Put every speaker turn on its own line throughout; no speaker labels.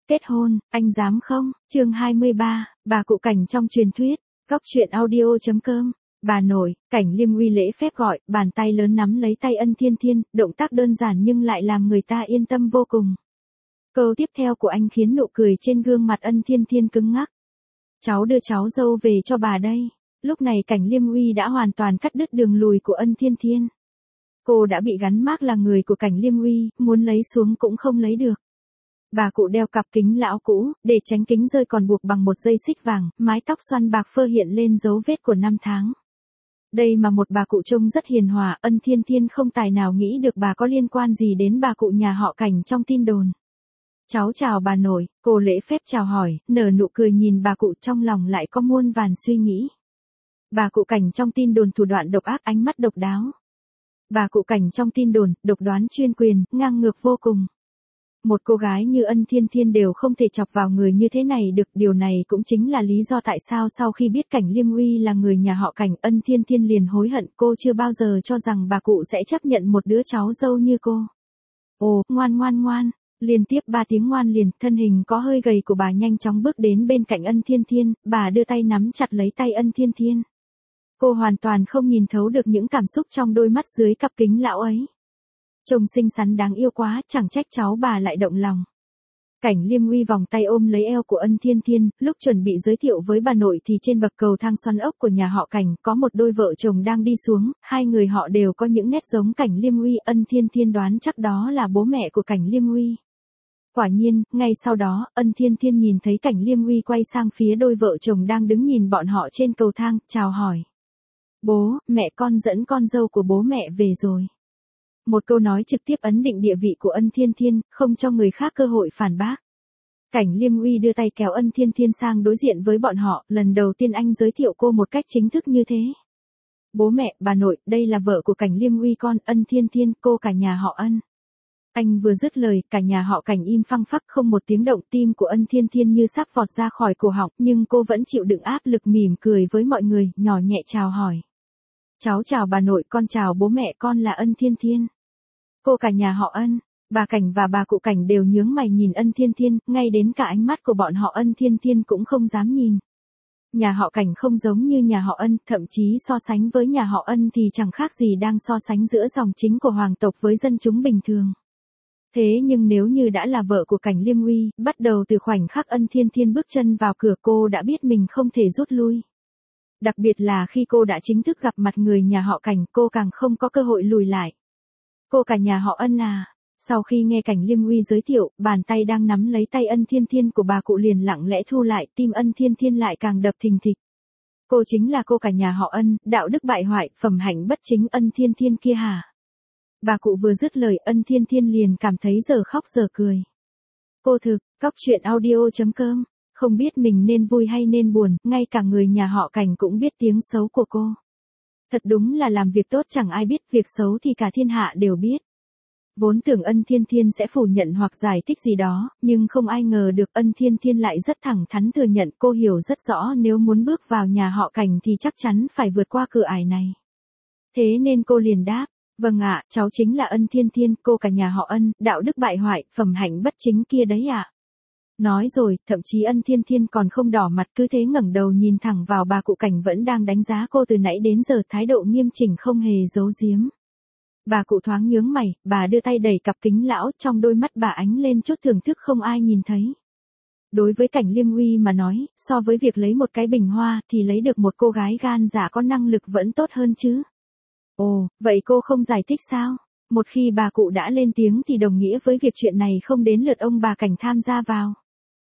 Kết hôn, anh dám không? Chương 23, bà cụ Cảnh trong truyền thuyết. Góc truyện audio.com. Bà nội, Cảnh Liêm uy lễ phép gọi, bàn tay lớn nắm lấy tay Ân Thiên Thiên, động tác đơn giản nhưng lại làm người ta yên tâm vô cùng. Câu tiếp theo của anh khiến nụ cười trên gương mặt Ân Thiên Thiên cứng ngắc. Cháu đưa cháu dâu về cho bà đây. Lúc này Cảnh Liêm uy đã hoàn toàn cắt đứt đường lùi của Ân Thiên Thiên. Cô đã bị gắn mác là người của Cảnh Liêm uy, muốn lấy xuống cũng không lấy được. Bà cụ đeo cặp kính lão cũ, để tránh kính rơi còn buộc bằng một dây xích vàng, mái tóc xoăn bạc phơ hiện lên dấu vết của năm tháng. Đây mà một bà cụ trông rất hiền hòa, Ân Thiên Thiên không tài nào nghĩ được bà có liên quan gì đến bà cụ nhà họ Cảnh trong tin đồn. Cháu chào bà nội, cô lễ phép chào hỏi, nở nụ cười nhìn bà cụ trong lòng lại có muôn vàn suy nghĩ. Bà cụ Cảnh trong tin đồn thủ đoạn độc ác, ánh mắt độc đáo. Bà cụ Cảnh trong tin đồn, độc đoán chuyên quyền, ngang ngược vô cùng. Một cô gái như Ân Thiên Thiên đều không thể chọc vào người như thế này được, điều này cũng chính là lý do tại sao sau khi biết Cảnh Liêm uy là người nhà họ Cảnh, Ân Thiên Thiên liền hối hận, cô chưa bao giờ cho rằng bà cụ sẽ chấp nhận một đứa cháu dâu như cô. Ồ, ngoan ngoan ngoan, liên tiếp 3 tiếng ngoan liền, thân hình có hơi gầy của bà nhanh chóng bước đến bên cạnh Ân Thiên Thiên, bà đưa tay nắm chặt lấy tay Ân Thiên Thiên. Cô hoàn toàn không nhìn thấu được những cảm xúc trong đôi mắt dưới cặp kính lão ấy. Trông xinh xắn đáng yêu quá, chẳng trách cháu bà lại động lòng. Cảnh Liêm uy vòng tay ôm lấy eo của Ân Thiên Thiên, lúc chuẩn bị giới thiệu với bà nội thì trên bậc cầu thang xoắn ốc của nhà họ Cảnh có một đôi vợ chồng đang đi xuống, hai người họ đều có những nét giống Cảnh Liêm uy, Ân Thiên Thiên đoán chắc đó là bố mẹ của Cảnh Liêm uy. Quả nhiên, ngay sau đó, Ân Thiên Thiên nhìn thấy Cảnh Liêm uy quay sang phía đôi vợ chồng đang đứng nhìn bọn họ trên cầu thang, chào hỏi. Bố, mẹ con dẫn con dâu của bố mẹ về rồi. Một câu nói trực tiếp ấn định địa vị của Ân Thiên Thiên, không cho người khác cơ hội phản bác. Cảnh Liêm uy đưa tay kéo Ân Thiên Thiên sang đối diện với bọn họ, lần đầu tiên anh giới thiệu cô một cách chính thức như thế. Bố mẹ, bà nội, đây là vợ của Cảnh Liêm uy con, Ân Thiên Thiên, cô cả nhà họ Ân. Anh vừa dứt lời, cả nhà họ Cảnh im phăng phắc không một tiếng động, tim của Ân Thiên Thiên như sắp vọt ra khỏi cổ họng, nhưng cô vẫn chịu đựng áp lực mỉm cười với mọi người, nhỏ nhẹ chào hỏi. Cháu chào bà nội, con chào bố mẹ, con là Ân Thiên Thiên. Cô cả nhà họ Ân, bà Cảnh và bà cụ Cảnh đều nhướng mày nhìn Ân Thiên Thiên, ngay đến cả ánh mắt của bọn họ Ân Thiên Thiên cũng không dám nhìn. Nhà họ Cảnh không giống như nhà họ Ân, thậm chí so sánh với nhà họ Ân thì chẳng khác gì đang so sánh giữa dòng chính của hoàng tộc với dân chúng bình thường. Thế nhưng nếu như đã là vợ của Cảnh Liêm uy, bắt đầu từ khoảnh khắc Ân Thiên Thiên bước chân vào cửa cô đã biết mình không thể rút lui. Đặc biệt là khi cô đã chính thức gặp mặt người nhà họ Cảnh, cô càng không có cơ hội lùi lại. Cô cả nhà họ Ân à. Sau khi nghe Cảnh Liêm uy giới thiệu, bàn tay đang nắm lấy tay Ân Thiên Thiên của bà cụ liền lặng lẽ thu lại, tim Ân Thiên Thiên lại càng đập thình thịch. Cô chính là cô cả nhà họ Ân, đạo đức bại hoại, phẩm hạnh bất chính Ân Thiên Thiên kia hả? Bà cụ vừa dứt lời, Ân Thiên Thiên liền cảm thấy giờ khóc giờ cười. Cô thực, góc truyện audio.com, không biết mình nên vui hay nên buồn, ngay cả người nhà họ Cảnh cũng biết tiếng xấu của cô. Thật đúng là làm việc tốt chẳng ai biết, việc xấu thì cả thiên hạ đều biết. Vốn tưởng Ân Thiên Thiên sẽ phủ nhận hoặc giải thích gì đó, nhưng không ai ngờ được Ân Thiên Thiên lại rất thẳng thắn thừa nhận, cô hiểu rất rõ nếu muốn bước vào nhà họ Cảnh thì chắc chắn phải vượt qua cửa ải này. Thế nên cô liền đáp, vâng ạ, cháu chính là Ân Thiên Thiên, cô cả nhà họ Ân, đạo đức bại hoại, phẩm hạnh bất chính kia đấy ạ. Nói rồi, thậm chí Ân Thiên Thiên còn không đỏ mặt, cứ thế ngẩng đầu nhìn thẳng vào bà cụ Cảnh vẫn đang đánh giá cô từ nãy đến giờ, thái độ nghiêm chỉnh không hề giấu giếm. Bà cụ thoáng nhướng mày, bà đưa tay đẩy cặp kính lão, trong đôi mắt bà ánh lên chút thưởng thức không ai nhìn thấy. Đối với Cảnh Liêm uy mà nói, so với việc lấy một cái bình hoa thì lấy được một cô gái gan dạ có năng lực vẫn tốt hơn chứ. Ồ, vậy cô không giải thích sao? Một khi bà cụ đã lên tiếng thì đồng nghĩa với việc chuyện này không đến lượt ông bà Cảnh tham gia vào.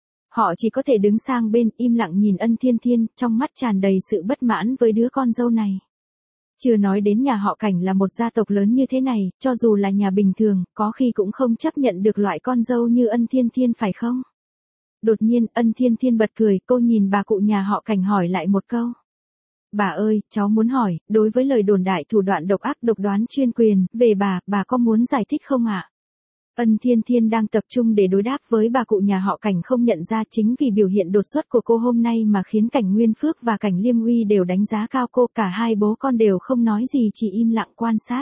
Họ chỉ có thể đứng sang bên, im lặng nhìn Ân Thiên Thiên, trong mắt tràn đầy sự bất mãn với đứa con dâu này. Chưa nói đến nhà họ Cảnh là một gia tộc lớn như thế này, cho dù là nhà bình thường, có khi cũng không chấp nhận được loại con dâu như Ân Thiên Thiên phải không? Đột nhiên, Ân Thiên Thiên bật cười, cô nhìn bà cụ nhà họ Cảnh hỏi lại một câu. Bà ơi, cháu muốn hỏi, đối với lời đồn đại thủ đoạn độc ác độc đoán chuyên quyền, về bà có muốn giải thích không ạ? Ân Thiên Thiên đang tập trung để đối đáp với bà cụ nhà họ Cảnh, không nhận ra chính vì biểu hiện đột xuất của cô hôm nay mà khiến Cảnh Nguyên Phước và Cảnh Liêm uy đều đánh giá cao cô, cả hai bố con đều không nói gì chỉ im lặng quan sát.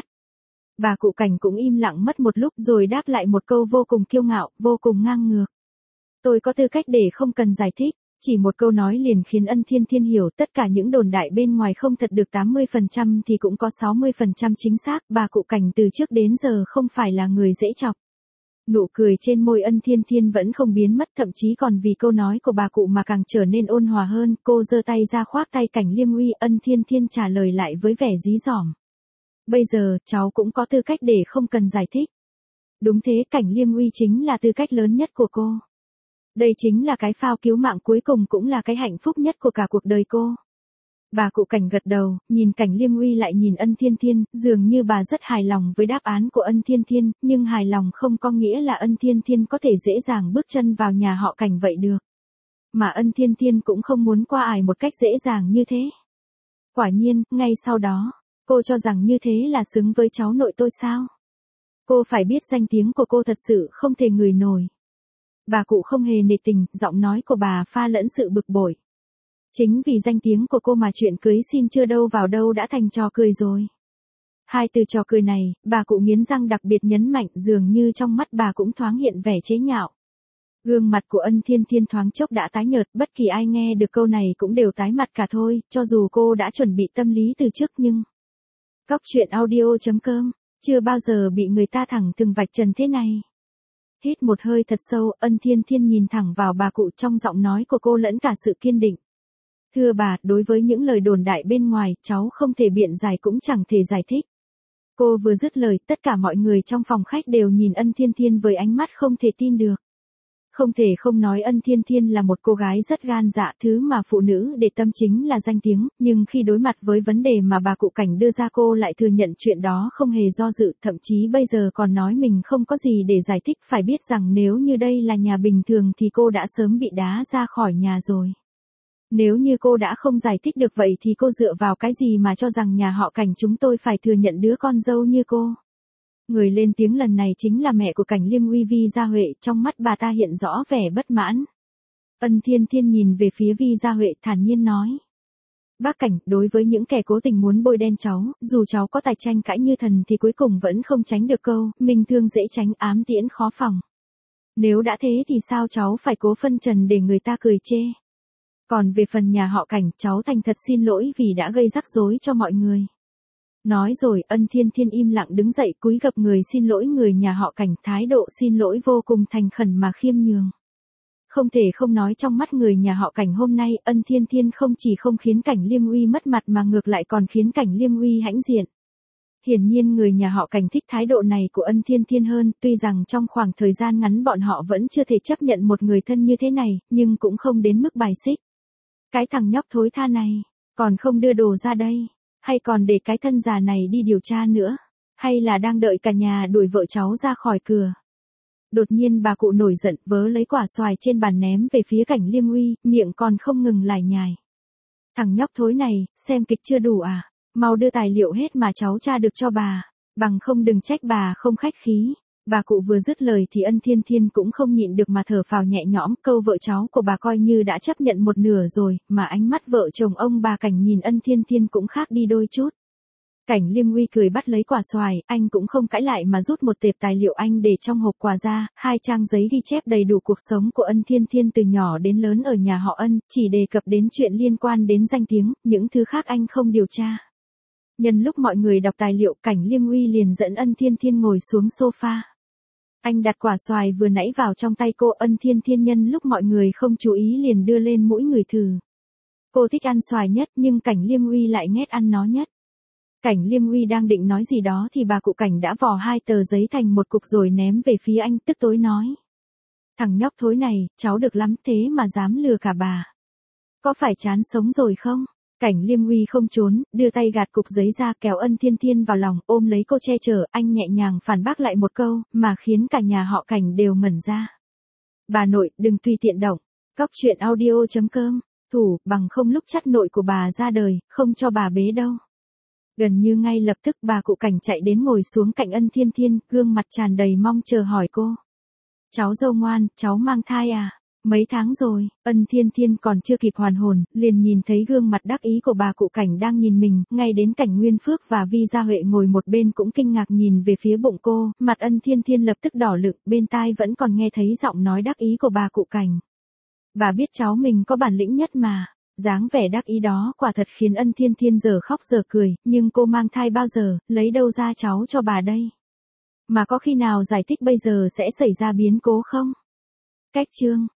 Bà cụ Cảnh cũng im lặng mất một lúc rồi đáp lại một câu vô cùng kiêu ngạo, vô cùng ngang ngược. Tôi có tư cách để không cần giải thích. Chỉ một câu nói liền khiến Ân Thiên Thiên hiểu tất cả những đồn đại bên ngoài không thật được 80% thì cũng có 60% chính xác. Bà cụ Cảnh từ trước đến giờ không phải là người dễ chọc. Nụ cười trên môi Ân Thiên Thiên vẫn không biến mất, thậm chí còn vì câu nói của bà cụ mà càng trở nên ôn hòa hơn. Cô giơ tay ra khoác tay Cảnh Liêm Uy, Ân Thiên Thiên trả lời lại với vẻ dí dỏm. Bây giờ, cháu cũng có tư cách để không cần giải thích. Đúng thế, Cảnh Liêm Uy chính là tư cách lớn nhất của cô. Đây chính là cái phao cứu mạng cuối cùng, cũng là cái hạnh phúc nhất của cả cuộc đời cô. Bà cụ Cảnh gật đầu, nhìn Cảnh Liêm Uy lại nhìn Ân Thiên Thiên, dường như bà rất hài lòng với đáp án của Ân Thiên Thiên, nhưng hài lòng không có nghĩa là Ân Thiên Thiên có thể dễ dàng bước chân vào nhà họ Cảnh vậy được. Mà Ân Thiên Thiên cũng không muốn qua ải một cách dễ dàng như thế. Quả nhiên, ngay sau đó, cô cho rằng như thế là xứng với cháu nội tôi sao? Cô phải biết danh tiếng của cô thật sự không thể ngửi nổi. Bà cụ không hề nể tình, giọng nói của bà pha lẫn sự bực bội. Chính vì danh tiếng của cô mà chuyện cưới xin chưa đâu vào đâu đã thành trò cười rồi. Hai từ trò cười này, bà cụ nghiến răng đặc biệt nhấn mạnh, dường như trong mắt bà cũng thoáng hiện vẻ chế nhạo. Gương mặt của Ân Thiên Thiên thoáng chốc đã tái nhợt, bất kỳ ai nghe được câu này cũng đều tái mặt cả thôi, cho dù cô đã chuẩn bị tâm lý từ trước nhưng... Cóc truyện audio.com, chưa bao giờ bị người ta thẳng thừng vạch trần thế này. Hít một hơi thật sâu, Ân Thiên Thiên nhìn thẳng vào bà cụ, trong giọng nói của cô lẫn cả sự kiên định. Thưa bà, đối với những lời đồn đại bên ngoài, cháu không thể biện giải cũng chẳng thể giải thích. Cô vừa dứt lời, tất cả mọi người trong phòng khách đều nhìn Ân Thiên Thiên với ánh mắt không thể tin được. Không thể không nói Ân Thiên Thiên là một cô gái rất gan dạ, thứ mà phụ nữ để tâm chính là danh tiếng, nhưng khi đối mặt với vấn đề mà bà cụ Cảnh đưa ra cô lại thừa nhận chuyện đó không hề do dự, thậm chí bây giờ còn nói mình không có gì để giải thích, phải biết rằng nếu như đây là nhà bình thường thì cô đã sớm bị đá ra khỏi nhà rồi. Nếu như cô đã không giải thích được vậy thì cô dựa vào cái gì mà cho rằng nhà họ Cảnh chúng tôi phải thừa nhận đứa con dâu như cô? Người lên tiếng lần này chính là mẹ của Cảnh Liêm Uy, Vi Gia Huệ, trong mắt bà ta hiện rõ vẻ bất mãn. Ân Thiên Thiên nhìn về phía Vi Gia Huệ thản nhiên nói. Bác Cảnh, đối với những kẻ cố tình muốn bôi đen cháu, dù cháu có tài tranh cãi như thần thì cuối cùng vẫn không tránh được câu, minh thương dễ tránh, ám tiễn khó phòng. Nếu đã thế thì sao cháu phải cố phân trần để người ta cười chê? Còn về phần nhà họ Cảnh, cháu thành thật xin lỗi vì đã gây rắc rối cho mọi người. Nói rồi, Ân Thiên Thiên im lặng đứng dậy cúi gập người xin lỗi người nhà họ Cảnh, thái độ xin lỗi vô cùng thành khẩn mà khiêm nhường. Không thể không nói trong mắt người nhà họ Cảnh hôm nay, Ân Thiên Thiên không chỉ không khiến Cảnh Liêm Uy mất mặt mà ngược lại còn khiến Cảnh Liêm Uy hãnh diện. Hiển nhiên người nhà họ Cảnh thích thái độ này của Ân Thiên Thiên hơn, tuy rằng trong khoảng thời gian ngắn bọn họ vẫn chưa thể chấp nhận một người thân như thế này, nhưng cũng không đến mức bài xích. Cái thằng nhóc thối tha này, còn không đưa đồ ra đây, hay còn để cái thân già này đi điều tra nữa, hay là đang đợi cả nhà đuổi vợ cháu ra khỏi cửa. Đột nhiên bà cụ nổi giận, vớ lấy quả xoài trên bàn ném về phía Cảnh Liêm Uy, miệng còn không ngừng lải nhải. Thằng nhóc thối này, xem kịch chưa đủ à, mau đưa tài liệu hết mà cháu tra được cho bà, bằng không đừng trách bà không khách khí. Bà cụ vừa dứt lời thì Ân Thiên Thiên cũng không nhịn được mà thở phào nhẹ nhõm, câu vợ cháu của bà coi như đã chấp nhận một nửa rồi, mà ánh mắt vợ chồng ông bà Cảnh nhìn Ân Thiên Thiên cũng khác đi đôi chút. Cảnh Liêm Uy cười bắt lấy quả xoài, anh cũng không cãi lại mà rút một tệp tài liệu anh để trong hộp quà ra, 2 trang giấy ghi chép đầy đủ cuộc sống của Ân Thiên Thiên từ nhỏ đến lớn ở nhà họ Ân, chỉ đề cập đến chuyện liên quan đến danh tiếng, những thứ khác anh không điều tra. Nhân lúc mọi người đọc tài liệu, Cảnh Liêm Uy liền dẫn Ân Thiên Thiên ngồi xuống sofa. Anh đặt quả xoài vừa nãy vào trong tay cô. Ân Thiên Thiên nhân lúc mọi người không chú ý liền đưa lên mũi người thử. Cô thích ăn xoài nhất nhưng Cảnh Liêm Uy lại ghét ăn nó nhất. Cảnh Liêm Uy đang định nói gì đó thì bà cụ Cảnh đã vò 2 tờ giấy thành một cục rồi ném về phía anh, tức tối nói. Thằng nhóc thối này, cháu được lắm thế mà dám lừa cả bà. Có phải chán sống rồi không? Cảnh Liêm Uy không trốn, đưa tay gạt cục giấy ra kéo Ân Thiên Thiên vào lòng, ôm lấy cô che chở, anh nhẹ nhàng phản bác lại một câu, mà khiến cả nhà họ Cảnh đều ngẩn ra. Bà nội, đừng tùy tiện động. Cóc truyện audio.com, thủ, bằng không lúc chắt nội của bà ra đời, không cho bà bế đâu. Gần như ngay lập tức bà cụ Cảnh chạy đến ngồi xuống cạnh Ân Thiên Thiên, gương mặt tràn đầy mong chờ hỏi cô. Cháu dâu ngoan, cháu mang thai à? Mấy tháng rồi, Ân Thiên Thiên còn chưa kịp hoàn hồn, liền nhìn thấy gương mặt đắc ý của bà cụ Cảnh đang nhìn mình, ngay đến Cảnh Nguyên Phước và Vi Gia Huệ ngồi một bên cũng kinh ngạc nhìn về phía bụng cô, mặt Ân Thiên Thiên lập tức đỏ lựng, bên tai vẫn còn nghe thấy giọng nói đắc ý của bà cụ Cảnh. Bà biết cháu mình có bản lĩnh nhất mà. Dáng vẻ đắc ý đó quả thật khiến Ân Thiên Thiên giờ khóc giờ cười, nhưng cô mang thai bao giờ, lấy đâu ra cháu cho bà đây? Mà có khi nào giải thích bây giờ sẽ xảy ra biến cố không? Cách chương